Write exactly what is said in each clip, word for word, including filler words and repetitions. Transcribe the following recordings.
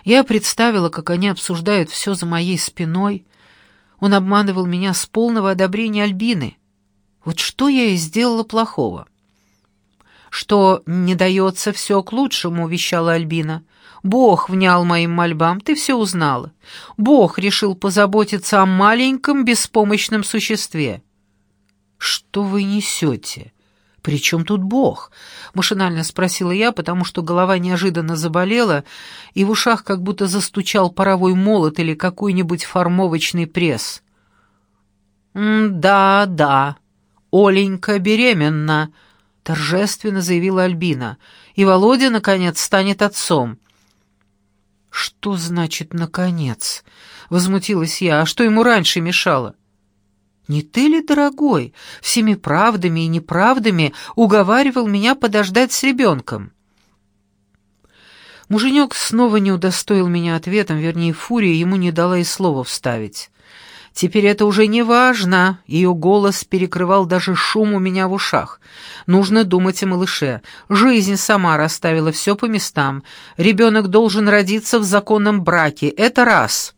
Я представила, как они обсуждают все за моей спиной. Он обманывал меня с полного одобрения Альбины. Вот что я и сделала плохого? «Что не дается все к лучшему», — вещала Альбина. «Бог внял моим мольбам, ты все узнала. Бог решил позаботиться о маленьком беспомощном существе». «Что вы несете? При чем тут Бог?» — машинально спросила я, потому что голова неожиданно заболела, и в ушах как будто застучал паровой молот или какой-нибудь формовочный пресс. «Да, да, Оленька беременна», — торжественно заявила Альбина, «и Володя, наконец, станет отцом». «Что значит «наконец»?» — возмутилась я. «А что ему раньше мешало?» «Не ты ли, дорогой, всеми правдами и неправдами уговаривал меня подождать с ребенком?» Муженек снова не удостоил меня ответом, вернее, фурия ему не дала и слова вставить. Теперь это уже не важно, ее голос перекрывал даже шум у меня в ушах. Нужно думать о малыше. Жизнь сама расставила все по местам. Ребенок должен родиться в законном браке. Это раз.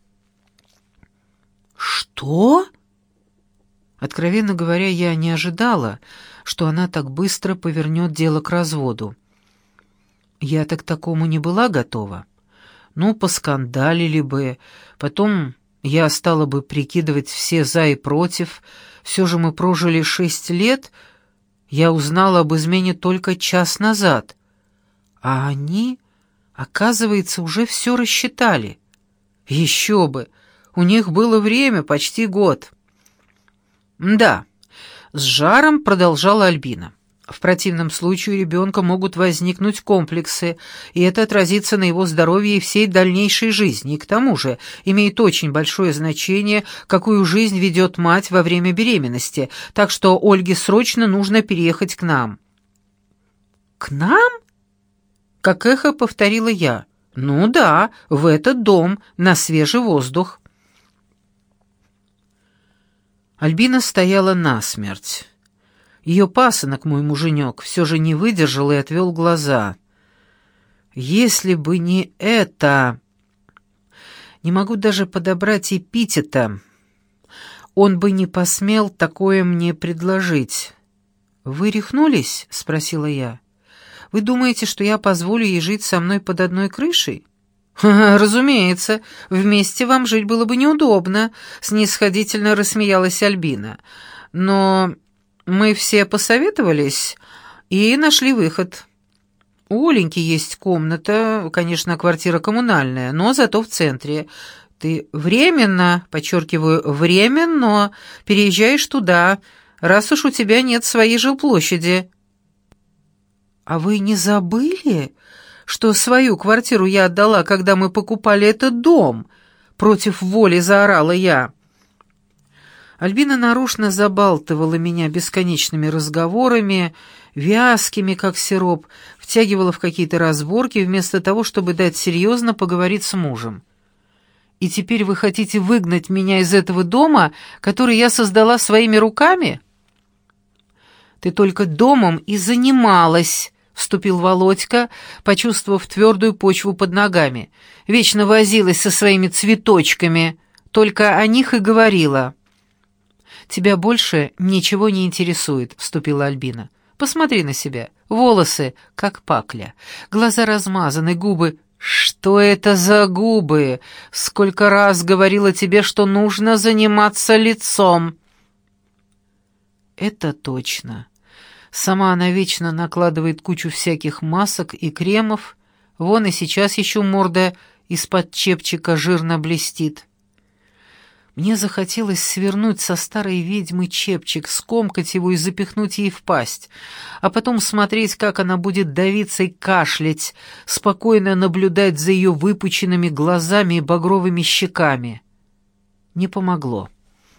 Что? Откровенно говоря, я не ожидала, что она так быстро повернет дело к разводу. Я-то к такому не была готова. Ну, поскандалили бы, потом я стала бы прикидывать все за и против. Все же мы прожили шесть лет. Я узнала об измене только час назад. А они, оказывается, уже все рассчитали. Еще бы, у них было время, почти год. Да, с жаром продолжала Альбина. В противном случае у ребенка могут возникнуть комплексы, и это отразится на его здоровье и всей дальнейшей жизни. И к тому же имеет очень большое значение, какую жизнь ведет мать во время беременности, так что Ольге срочно нужно переехать к нам». «К нам?» — как эхо повторила я. «Ну да, в этот дом, на свежий воздух». Альбина стояла насмерть. Ее пасынок, мой муженек, все же не выдержал и отвел глаза. «Если бы не это...» Не могу даже подобрать эпитета. Он бы не посмел такое мне предложить. «Вы рехнулись?» — спросила я. «Вы думаете, что я позволю ей жить со мной под одной крышей?» «Ха-ха, разумеется, вместе вам жить было бы неудобно», — снисходительно рассмеялась Альбина. «Но мы все посоветовались и нашли выход. У Оленьки есть комната, конечно, квартира коммунальная, но зато в центре. Ты временно, подчеркиваю, временно переезжаешь туда, раз уж у тебя нет своей жилплощади». «А вы не забыли, что свою квартиру я отдала, когда мы покупали этот дом?» Против воли заорала я. Альбина нарочно забалтывала меня бесконечными разговорами, вязкими, как сироп, втягивала в какие-то разборки вместо того, чтобы дать серьезно поговорить с мужем. «И теперь вы хотите выгнать меня из этого дома, который я создала своими руками?» «Ты только домом и занималась», — вступил Володька, почувствовав твердую почву под ногами. «Вечно возилась со своими цветочками, только о них и говорила». «Тебя больше ничего не интересует», — вступила Альбина. «Посмотри на себя. Волосы, как пакля. Глаза размазаны, губы...» «Что это за губы? Сколько раз говорила тебе, что нужно заниматься лицом?» «Это точно. Сама она вечно накладывает кучу всяких масок и кремов. Вон и сейчас еще морда из-под чепчика жирно блестит». Мне захотелось свернуть со старой ведьмы чепчик, скомкать его и запихнуть ей в пасть, а потом смотреть, как она будет давиться и кашлять, спокойно наблюдать за ее выпученными глазами и багровыми щеками. Не помогло.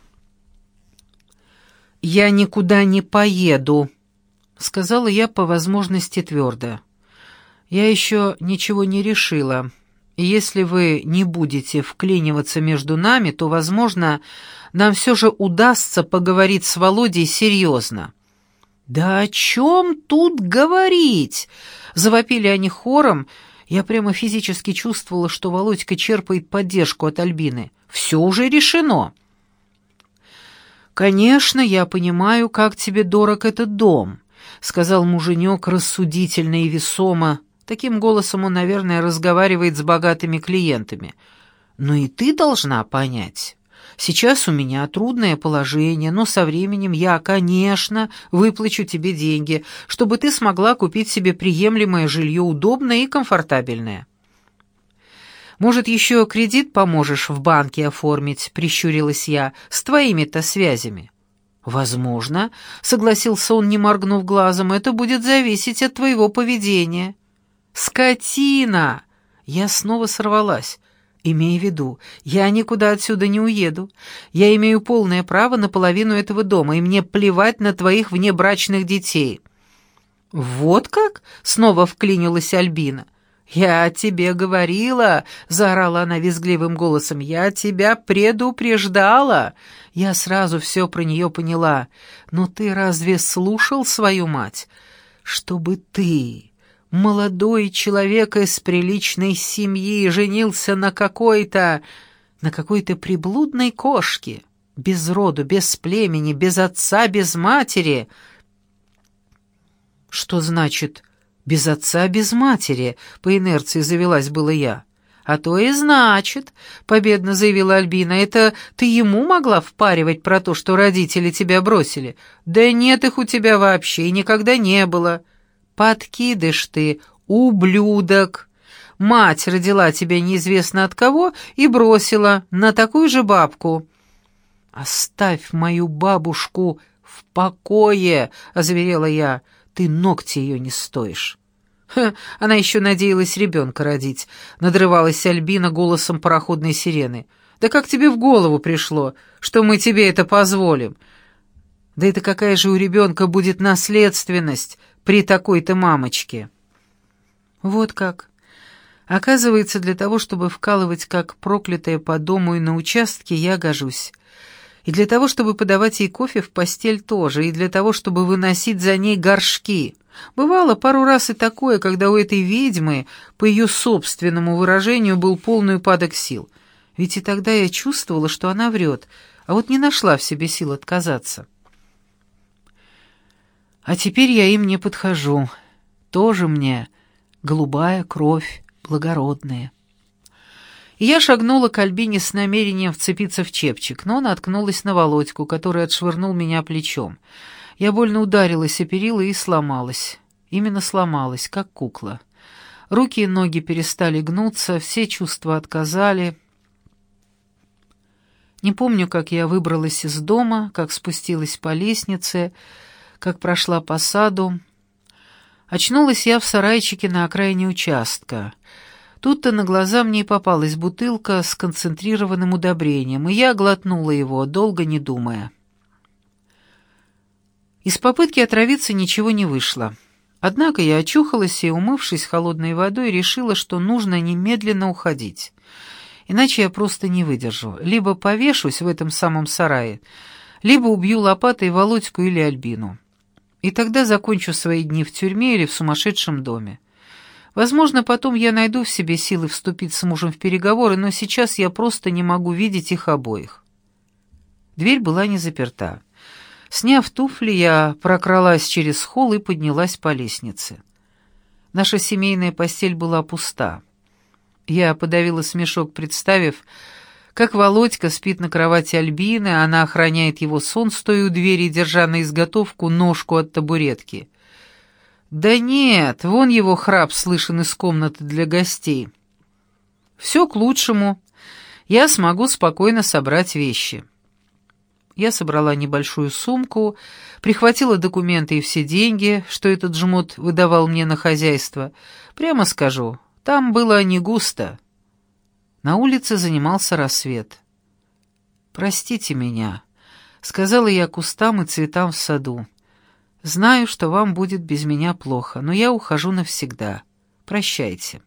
«Я никуда не поеду», — сказала я по возможности твердо. «Я еще ничего не решила. И если вы не будете вклиниваться между нами, то, возможно, нам все же удастся поговорить с Володей серьезно». «Да о чем тут говорить?» — завопили они хором, Я прямо физически чувствовала, что Володька черпает поддержку от Альбины. Все уже решено. «Конечно, я понимаю, как тебе дорог этот дом», — сказал муженек рассудительно и весомо. Таким голосом он, наверное, разговаривает с богатыми клиентами. «Но и ты должна понять. Сейчас у меня трудное положение, но со временем я, конечно, выплачу тебе деньги, чтобы ты смогла купить себе приемлемое жилье, удобное и комфортабельное». «Может, еще кредит поможешь в банке оформить?» — прищурилась я. «С твоими-то связями». «Возможно», — согласился он, не моргнув глазом, — «это будет зависеть от твоего поведения». «Скотина!» Я снова сорвалась. «Имей в виду, я никуда отсюда не уеду. Я имею полное право на половину этого дома, и мне плевать на твоих внебрачных детей». «Вот как?» — снова вклинилась Альбина. «Я тебе говорила», — заорала она визгливым голосом, — «я тебя предупреждала». Я сразу все про нее поняла. «Но ты разве слушал свою мать? Чтобы ты, молодой человек из приличной семьи, женился на какой-то... на какой-то приблудной кошке, без роду, без племени, без отца, без матери». «Что значит «без отца, без матери»?» — по инерции завелась было я. «А то и значит», — победно заявила Альбина, — «это ты ему могла впаривать про то, что родители тебя бросили? Да нет их у тебя вообще и никогда не было. Подкидыш ты, ублюдок. Мать родила тебя неизвестно от кого и бросила на такую же бабку». «Оставь мою бабушку в покое», — озверела я, — «ты ногти ее не стоишь». «Ха, она еще надеялась ребенка родить», — надрывалась Альбина голосом пароходной сирены. «Да как тебе в голову пришло, что мы тебе это позволим? Да это какая же у ребенка будет наследственность при такой-то мамочке?» Вот как. Оказывается, для того, чтобы вкалывать как проклятая по дому и на участке, я гожусь. И для того, чтобы подавать ей кофе в постель тоже, и для того, чтобы выносить за ней горшки. Бывало пару раз и такое, когда у этой ведьмы, по ее собственному выражению, был полный упадок сил. Ведь и тогда я чувствовала, что она врет, а вот не нашла в себе сил отказаться. А теперь я им не подхожу. Тоже мне голубая кровь, благородная. И я шагнула к Альбине с намерением вцепиться в чепчик, но наткнулась на Володьку, который отшвырнул меня плечом. Я больно ударилась о перила и сломалась. Именно сломалась, как кукла. Руки и ноги перестали гнуться, все чувства отказали. Не помню, как я выбралась из дома, как спустилась по лестнице, как прошла по саду. Очнулась я в сарайчике на окраине участка. Тут-то на глаза мне и попалась бутылка с концентрированным удобрением, и я глотнула его, долго не думая. Из попытки отравиться ничего не вышло. Однако я очухалась и, умывшись холодной водой, решила, что нужно немедленно уходить. Иначе я просто не выдержу. Либо повешусь в этом самом сарае, либо убью лопатой Володьку или Альбину. И тогда закончу свои дни в тюрьме или в сумасшедшем доме. Возможно, потом я найду в себе силы вступить с мужем в переговоры, но сейчас я просто не могу видеть их обоих. Дверь была не заперта. Сняв туфли, я прокралась через холл и поднялась по лестнице. Наша семейная постель была пуста. Я подавила смешок, представив, как Володька спит на кровати Альбины, а она охраняет его сон, стоя у двери, держа на изготовку ножку от табуретки. Да нет, вон его храп слышен из комнаты для гостей. Все к лучшему. Я смогу спокойно собрать вещи. Я собрала небольшую сумку, прихватила документы и все деньги, что этот жмот выдавал мне на хозяйство. Прямо скажу, там было не густо. На улице занимался рассвет. «Простите меня», — сказала я кустам и цветам в саду. «Знаю, что вам будет без меня плохо, но я ухожу навсегда. Прощайте».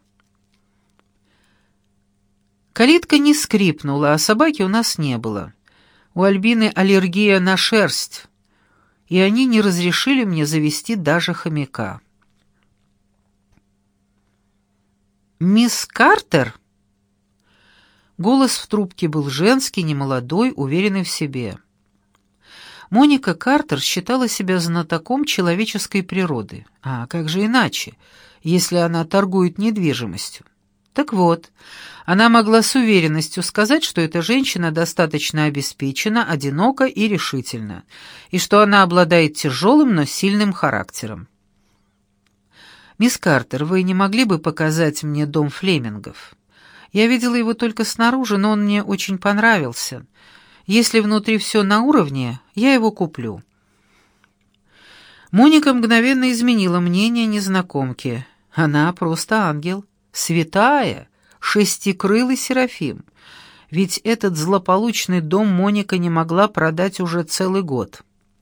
Калитка не скрипнула, а собаки у нас не было. У Альбины аллергия на шерсть, и они не разрешили мне завести даже хомяка. «Мисс Картер?» Голос в трубке был женский, немолодой, уверенный в себе. Моника Картер считала себя знатоком человеческой природы. А как же иначе, если она торгует недвижимостью? Так вот, она могла с уверенностью сказать, что эта женщина достаточно обеспечена, одинока и решительна, и что она обладает тяжелым, но сильным характером. «Мисс Картер, вы не могли бы показать мне дом Флемингов? Я видела его только снаружи, но он мне очень понравился. Если внутри все на уровне, я его куплю». Моника мгновенно изменила мнение незнакомки. Она просто ангел, святая, шестикрылый серафим. Ведь этот злополучный дом Моника не могла продать уже целый год.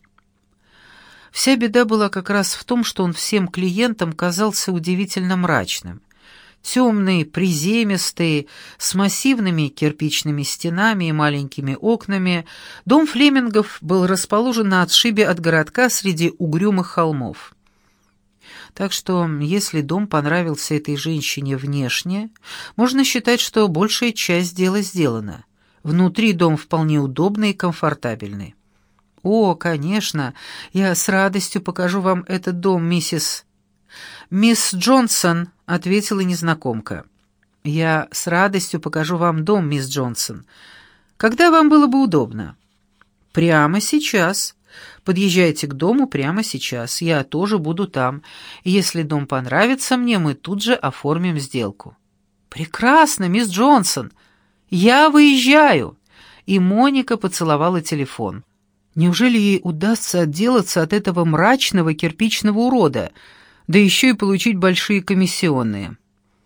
Вся беда была как раз в том, что он всем клиентам казался удивительно мрачным. Темный, приземистый, с массивными кирпичными стенами и маленькими окнами, дом Флемингов был расположен на отшибе от городка среди угрюмых холмов. Так что, если дом понравился этой женщине внешне, можно считать, что большая часть дела сделана. Внутри дом вполне удобный и комфортабельный. «О, конечно, я с радостью покажу вам этот дом, миссис...» «Мисс Джонсон», — ответила незнакомка. «Я с радостью покажу вам дом, мисс Джонсон. Когда вам было бы удобно?» «Прямо сейчас. Подъезжайте к дому прямо сейчас. Я тоже буду там. И если дом понравится мне, мы тут же оформим сделку». «Прекрасно, мисс Джонсон. Я выезжаю». И Моника поцеловала телефон. Неужели ей удастся отделаться от этого мрачного кирпичного урода, да еще и получить большие комиссионные?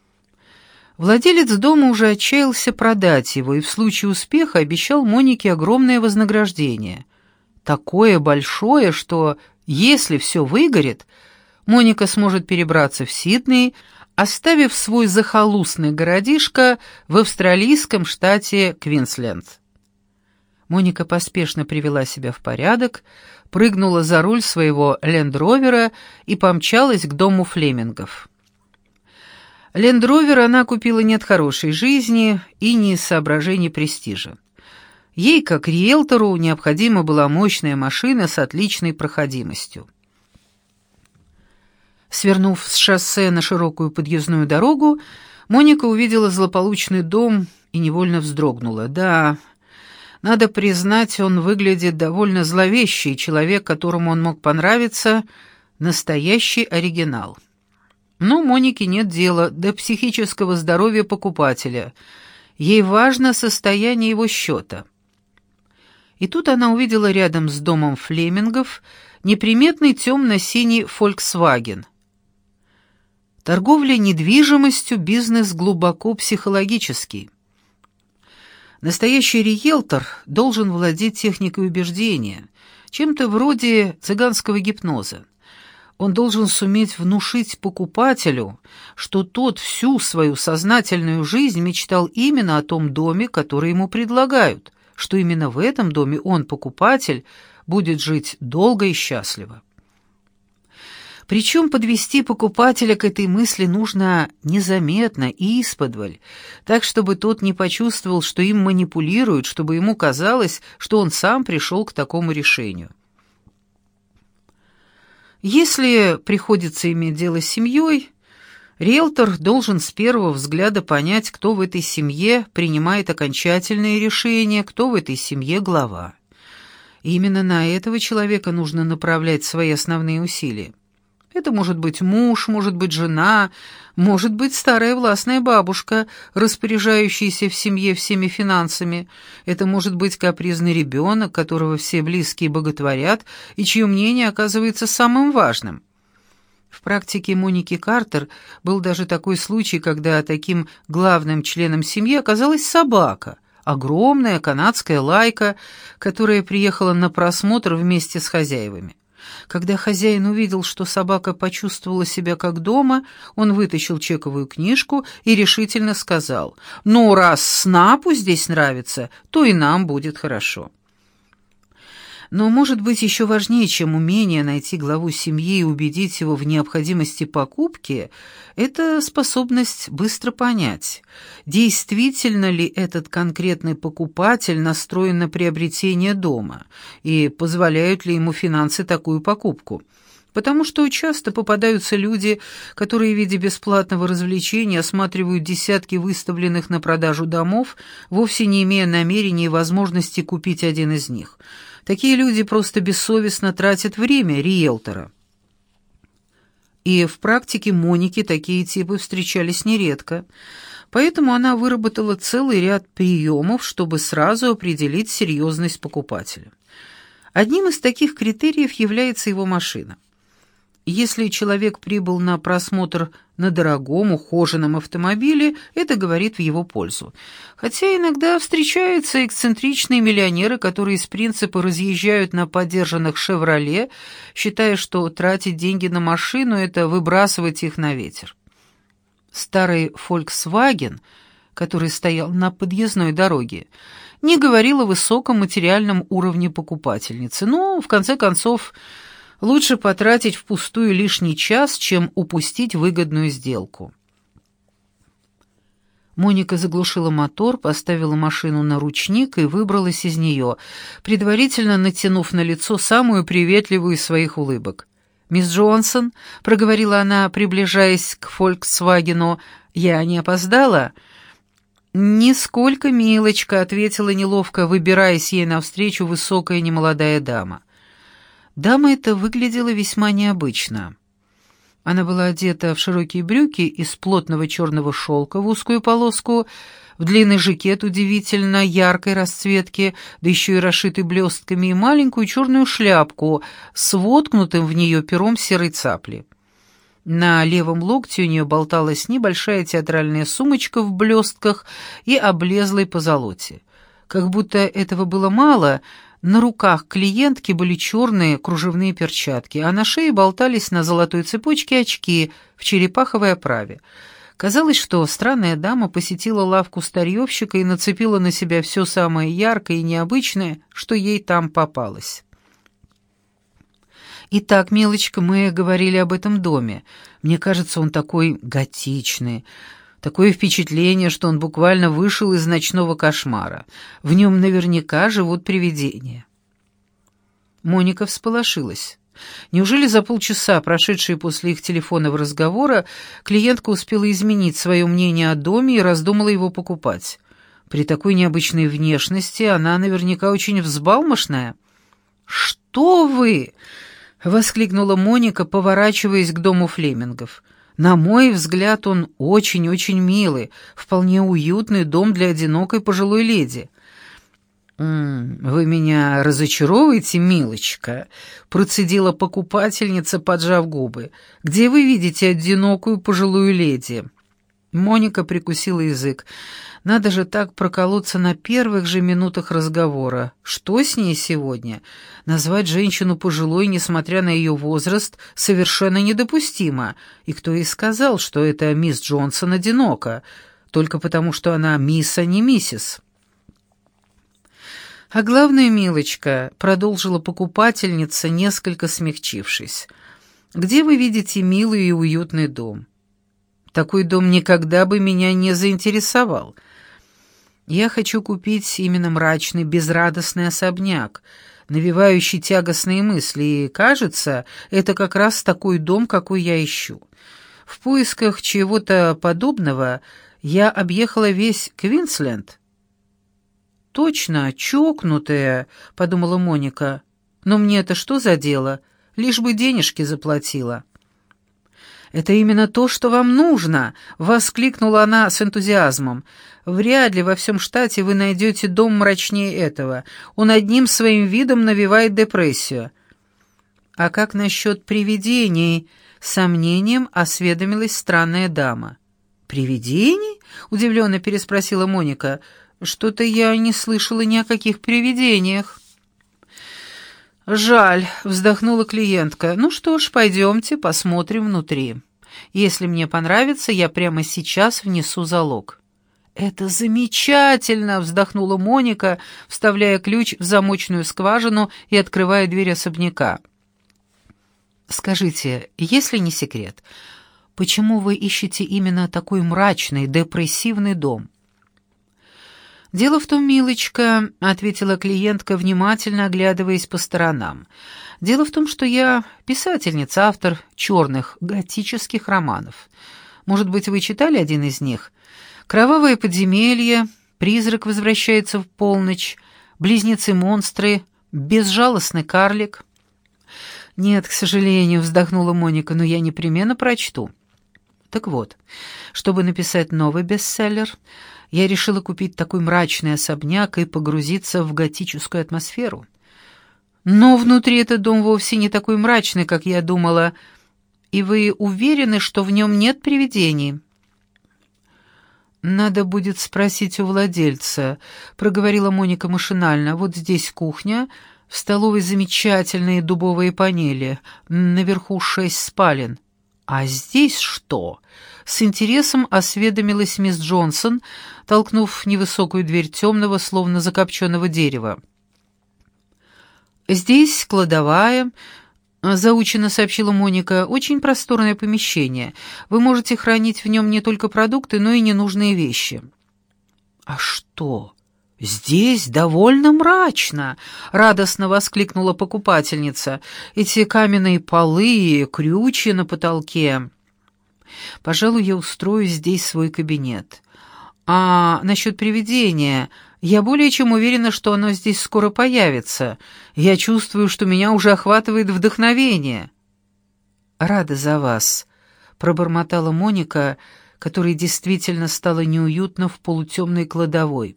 Владелец дома уже отчаялся продать его и в случае успеха обещал Монике огромное вознаграждение. Такое большое, что, если все выгорит, Моника сможет перебраться в Сидней, оставив свой захолустный городишко в австралийском штате Квинсленд. Моника поспешно привела себя в порядок, прыгнула за руль своего лендровера и помчалась к дому Флемингов. Лендровер она купила не от хорошей жизни и не из соображений престижа. Ей, как риэлтору, необходима была мощная машина с отличной проходимостью. Свернув с шоссе на широкую подъездную дорогу, Моника увидела злополучный дом и невольно вздрогнула. Да, надо признать, он выглядит довольно зловещий, человек, которому он мог понравиться, настоящий оригинал. Но Монике нет дела до психического здоровья покупателя. Ей важно состояние его счета. И тут она увидела рядом с домом Флемингов неприметный темно-синий «Фольксваген». Торговля недвижимостью — бизнес глубоко психологический. Настоящий риэлтор должен владеть техникой убеждения, чем-то вроде цыганского гипноза. Он должен суметь внушить покупателю, что тот всю свою сознательную жизнь мечтал именно о том доме, который ему предлагают, что именно в этом доме он, покупатель, будет жить долго и счастливо. Причем подвести покупателя к этой мысли нужно незаметно и исподволь, так, чтобы тот не почувствовал, что им манипулируют, чтобы ему казалось, что он сам пришел к такому решению. Если приходится иметь дело с семьей, риэлтор должен с первого взгляда понять, кто в этой семье принимает окончательные решения, кто в этой семье глава. И именно на этого человека нужно направлять свои основные усилия. Это может быть муж, может быть жена, может быть старая властная бабушка, распоряжающаяся в семье всеми финансами. Это может быть капризный ребенок, которого все близкие боготворят и чье мнение оказывается самым важным. В практике Моники Картер был даже такой случай, когда таким главным членом семьи оказалась собака, огромная канадская лайка, которая приехала на просмотр вместе с хозяевами. Когда хозяин увидел, что собака почувствовала себя как дома, он вытащил чековую книжку и решительно сказал: «Ну, раз Снапу здесь нравится, то и нам будет хорошо». Но, может быть, еще важнее, чем умение найти главу семьи и убедить его в необходимости покупки, это способность быстро понять, действительно ли этот конкретный покупатель настроен на приобретение дома и позволяют ли ему финансы такую покупку. Потому что часто попадаются люди, которые в виде бесплатного развлечения осматривают десятки выставленных на продажу домов, вовсе не имея намерения и возможности купить один из них. Такие люди просто бессовестно тратят время риэлтора. И в практике Моники такие типы встречались нередко, поэтому она выработала целый ряд приемов, чтобы сразу определить серьезность покупателя. Одним из таких критериев является его машина. Если человек прибыл на просмотр на дорогом, ухоженном автомобиле, это говорит в его пользу. Хотя иногда встречаются эксцентричные миллионеры, которые из принципа разъезжают на подержанных «Шевроле», считая, что тратить деньги на машину — это выбрасывать их на ветер. Старый «Фольксваген», который стоял на подъездной дороге, не говорил о высоком материальном уровне покупательницы, но, в конце концов, лучше потратить впустую лишний час, чем упустить выгодную сделку. Моника заглушила мотор, поставила машину на ручник и выбралась из нее, предварительно натянув на лицо самую приветливую из своих улыбок. «Мисс Джонсон», — проговорила она, приближаясь к «Фольксвагену», — «я не опоздала?» «Нисколько, милочка», — ответила неловко, выбираясь ей навстречу высокая немолодая дама. Дама эта выглядела весьма необычно. Она была одета в широкие брюки из плотного черного шелка в узкую полоску, в длинный жакет удивительно яркой расцветки, да еще и расшитый блестками, и маленькую черную шляпку с воткнутым в нее пером серой цапли. На левом локте у нее болталась небольшая театральная сумочка в блестках и облезлой позолоте. Как будто этого было мало, на руках клиентки были черные кружевные перчатки, а на шее болтались на золотой цепочке очки в черепаховой оправе. Казалось, что странная дама посетила лавку старьевщика и нацепила на себя все самое яркое и необычное, что ей там попалось. «Итак, милочка, мы говорили об этом доме. Мне кажется, он такой готичный». Такое впечатление, что он буквально вышел из ночного кошмара. В нем наверняка живут привидения. Моника всполошилась. Неужели за полчаса, прошедшие после их телефонного разговора, клиентка успела изменить свое мнение о доме и раздумала его покупать? При такой необычной внешности она наверняка очень взбалмошная. «Что вы!» — воскликнула Моника, поворачиваясь к дому Флемингов. «На мой взгляд, он очень-очень милый, вполне уютный дом для одинокой пожилой леди». «М-м, «Вы меня разочаровываете, милочка», — процедила покупательница, поджав губы. «Где вы видите одинокую пожилую леди?» Моника прикусила язык. Надо же так проколоться на первых же минутах разговора. Что с ней сегодня? Назвать женщину пожилой, несмотря на ее возраст, совершенно недопустимо. И кто ей сказал, что это мисс Джонсон одинока? Только потому, что она мисс, а не миссис. «А главное, милочка», — продолжила покупательница, несколько смягчившись, «где вы видите милый и уютный дом? Такой дом никогда бы меня не заинтересовал. Я хочу купить именно мрачный, безрадостный особняк, навевающий тягостные мысли, и, кажется, это как раз такой дом, какой я ищу. В поисках чего-то подобного я объехала весь Квинсленд». «Точно, чокнутая», — подумала Моника. «Но мне это что за дело? Лишь бы денежки заплатила». «Это именно то, что вам нужно!» — воскликнула она с энтузиазмом. «Вряд ли во всем штате вы найдете дом мрачнее этого. Он одним своим видом навевает депрессию». «А как насчет привидений?» — с сомнением осведомилась странная дама. «Привидений?» — удивленно переспросила Моника. «Что-то я не слышала ни о каких привидениях». «Жаль», — вздохнула клиентка. «Ну что ж, пойдемте, посмотрим внутри. Если мне понравится, я прямо сейчас внесу залог». «Это замечательно!» — вздохнула Моника, вставляя ключ в замочную скважину и открывая дверь особняка. «Скажите, если не секрет, почему вы ищете именно такой мрачный, депрессивный дом?» «Дело в том, милочка», — ответила клиентка, внимательно оглядываясь по сторонам, «дело в том, что я писательница, автор черных готических романов. Может быть, вы читали один из них? «Кровавое подземелье», «Призрак возвращается в полночь», «Близнецы-монстры», «Безжалостный карлик». «Нет, к сожалению», — вздохнула Моника, — «но я непременно прочту». Так вот, чтобы написать новый бестселлер, я решила купить такой мрачный особняк и погрузиться в готическую атмосферу. Но внутри этот дом вовсе не такой мрачный, как я думала. И вы уверены, что в нем нет привидений?» «Надо будет спросить у владельца», — проговорила Моника машинально. «Вот здесь кухня, в столовой замечательные дубовые панели, наверху шесть спален». «А здесь что?» — с интересом осведомилась мисс Джонсон, толкнув невысокую дверь темного, словно закопченного дерева. «Здесь кладовая», — заучено сообщила Моника, — «очень просторное помещение. Вы можете хранить в нем не только продукты, но и ненужные вещи». «А что? Здесь довольно мрачно!» — радостно воскликнула покупательница. «Эти каменные полы и крючья на потолке. Пожалуй, я устрою здесь свой кабинет. А насчет привидения, я более чем уверена, что оно здесь скоро появится. Я чувствую, что меня уже охватывает вдохновение». «Рада за вас», — пробормотала Моника, которой действительно стало неуютно в полутемной кладовой.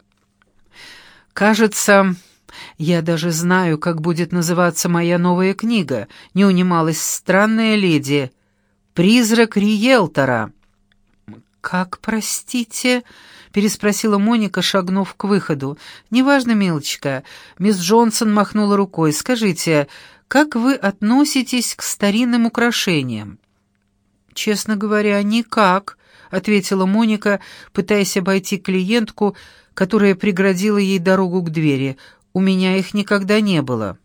«Кажется, я даже знаю, как будет называться моя новая книга», — не унималась странная леди. «Призрак риэлтора». «Как, простите?» — переспросила Моника, шагнув к выходу. «Неважно, милочка». Мисс Джонсон махнула рукой. «Скажите, как вы относитесь к старинным украшениям?» «Честно говоря, никак», — ответила Моника, пытаясь обойти клиентку, которая преградила ей дорогу к двери. «У меня их никогда не было».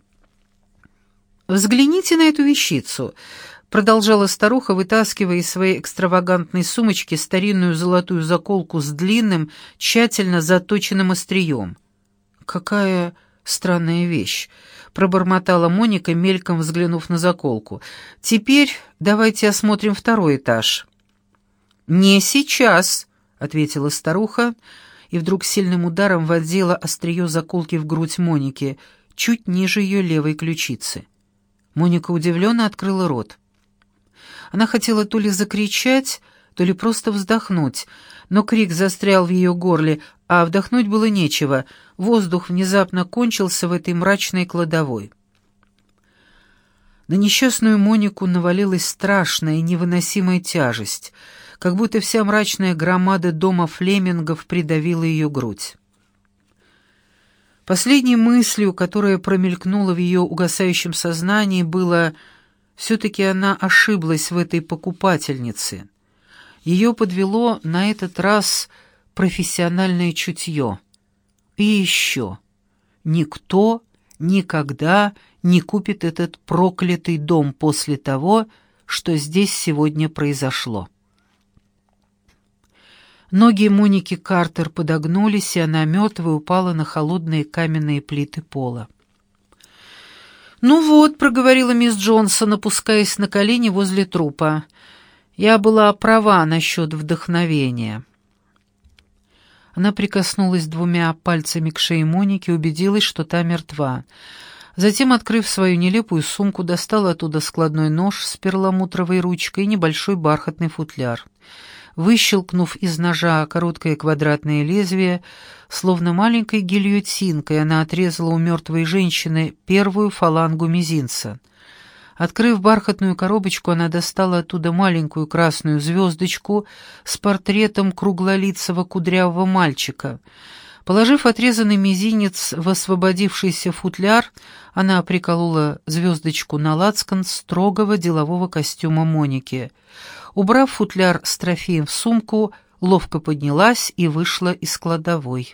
«Взгляните на эту вещицу», — продолжала старуха, вытаскивая из своей экстравагантной сумочки старинную золотую заколку с длинным, тщательно заточенным острием. «Какая странная вещь», — пробормотала Моника, мельком взглянув на заколку. «Теперь давайте осмотрим второй этаж». «Не сейчас», — ответила старуха, и вдруг сильным ударом вонзила острие заколки в грудь Моники, чуть ниже ее левой ключицы. Моника удивленно открыла рот. Она хотела то ли закричать, то ли просто вздохнуть, но крик застрял в ее горле, а вдохнуть было нечего. Воздух внезапно кончился в этой мрачной кладовой. На несчастную Монику навалилась страшная и невыносимая тяжесть, как будто вся мрачная громада дома Флемингов придавила ее грудь. Последней мыслью, которая промелькнула в ее угасающем сознании, было: все-таки она ошиблась в этой покупательнице. Ее подвело на этот раз профессиональное чутье. И еще: никто никогда не купит этот проклятый дом после того, что здесь сегодня произошло. Ноги Моники Картер подогнулись, и она мертвой упала на холодные каменные плиты пола. «Ну вот», — проговорила мисс Джонсон, опускаясь на колени возле трупа, — «я была права насчет вдохновения». Она прикоснулась двумя пальцами к шее Моники и убедилась, что та мертва. Затем, открыв свою нелепую сумку, достала оттуда складной нож с перламутровой ручкой и небольшой бархатный футляр. Выщелкнув из ножа короткое квадратное лезвие, словно маленькой гильотинкой, она отрезала у мертвой женщины первую фалангу мизинца. Открыв бархатную коробочку, она достала оттуда маленькую красную звездочку с портретом круглолицего кудрявого мальчика. Положив отрезанный мизинец в освободившийся футляр, она приколола звездочку на лацкан строгого делового костюма Моники. Убрав футляр с трофеем в сумку, ловко поднялась и вышла из кладовой.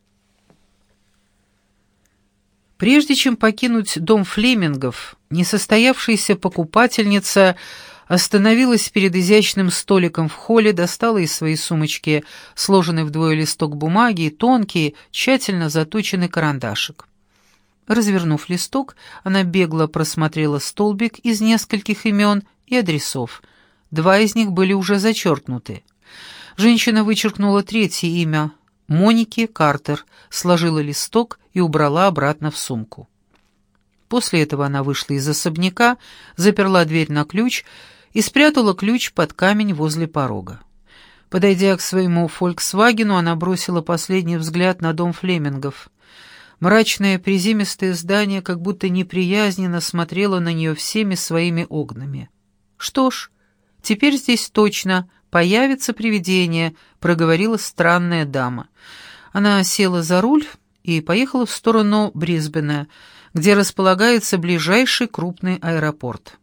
Прежде чем покинуть дом Флемингов, несостоявшаяся покупательница остановилась перед изящным столиком в холле, достала из своей сумочки сложенный вдвое листок бумаги и тонкий, тщательно заточенный карандашик. Развернув листок, она бегло просмотрела столбик из нескольких имен и адресов. Два из них были уже зачеркнуты. Женщина вычеркнула третье имя — Моники Картер, сложила листок и убрала обратно в сумку. После этого она вышла из особняка, заперла дверь на ключ и спрятала ключ под камень возле порога. Подойдя к своему «Фольксвагену», она бросила последний взгляд на дом Флемингов. Мрачное приземистое здание как будто неприязненно смотрело на нее всеми своими окнами. «Что ж, теперь здесь точно появится привидение», — проговорила странная дама. Она села за руль и поехала в сторону Брисбена, где располагается ближайший крупный аэропорт.